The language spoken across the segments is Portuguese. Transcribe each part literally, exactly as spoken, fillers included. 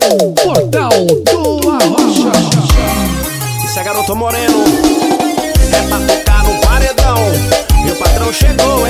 Portal do Arrocha. Isso é garoto moreno, é pra tocar no paredão. Meu patrão chegou, hein?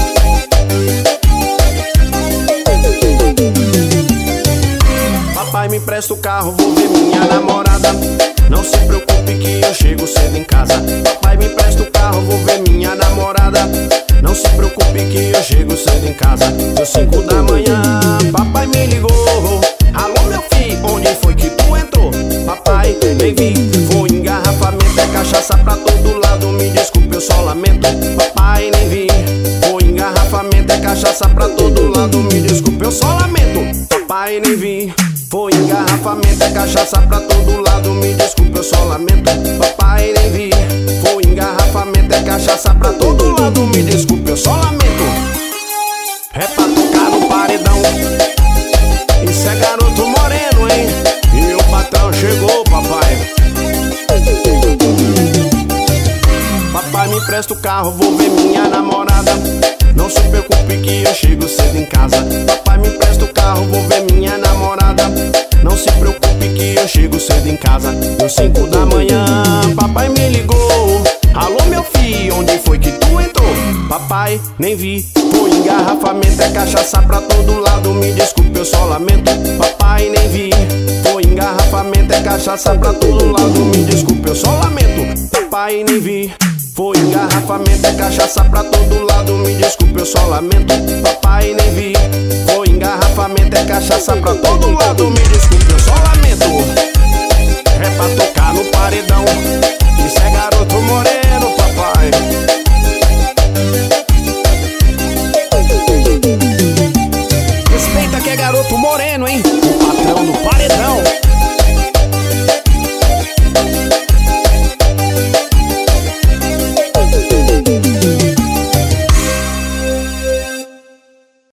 Papai, me empresta o carro, vou ver minha namorada. Não se preocupe que eu chego cedo em casa. Papai, me empresta o carro, vou ver minha namorada. Não se preocupe que eu chego cedo em casa. Deu cinco da manhã, papai me ligou. Alô, meu filho, onde foi que tu entrou? Papai, nem vi, foi engarrafamento, é cachaça pra todo lado. Me desculpe, eu só lamento. Papai, nem vi, foi engarrafamento, é cachaça pra todo lado. Me desculpe, eu só lamento. Papai, nem vi, foi engarrafamento, é cachaça pra todo lado. Me desculpe, eu só lamento. Papai, nem vi, foi engarrafamento, é cachaça pra todo lado. Me desculpe, eu só lamento. É pra tocar no paredão. Isso é garoto moreno, hein? E o patrão chegou, papai. Papai, me empresta o carro, vou ver minha namorada. Não se preocupe que eu chego cedo em casa. Papai, me empresta o carro, vou ver minha namorada. Não se preocupe que eu chego cedo em casa. Deu cinco da manhã, papai me ligou. Alô, meu filho, onde foi que tu entrou? Papai, nem vi, foi engarrafamento, é cachaça pra todo lado. Me desculpe, eu só lamento. Papai, nem vi, foi engarrafamento, é cachaça pra todo lado. Me desculpe, eu só lamento. Papai, nem vi, foi engarrafamento, é cachaça pra todo lado. Me desculpe, eu só lamento. Papai, nem vi, foi engarrafamento, é cachaça pra todo lado. Me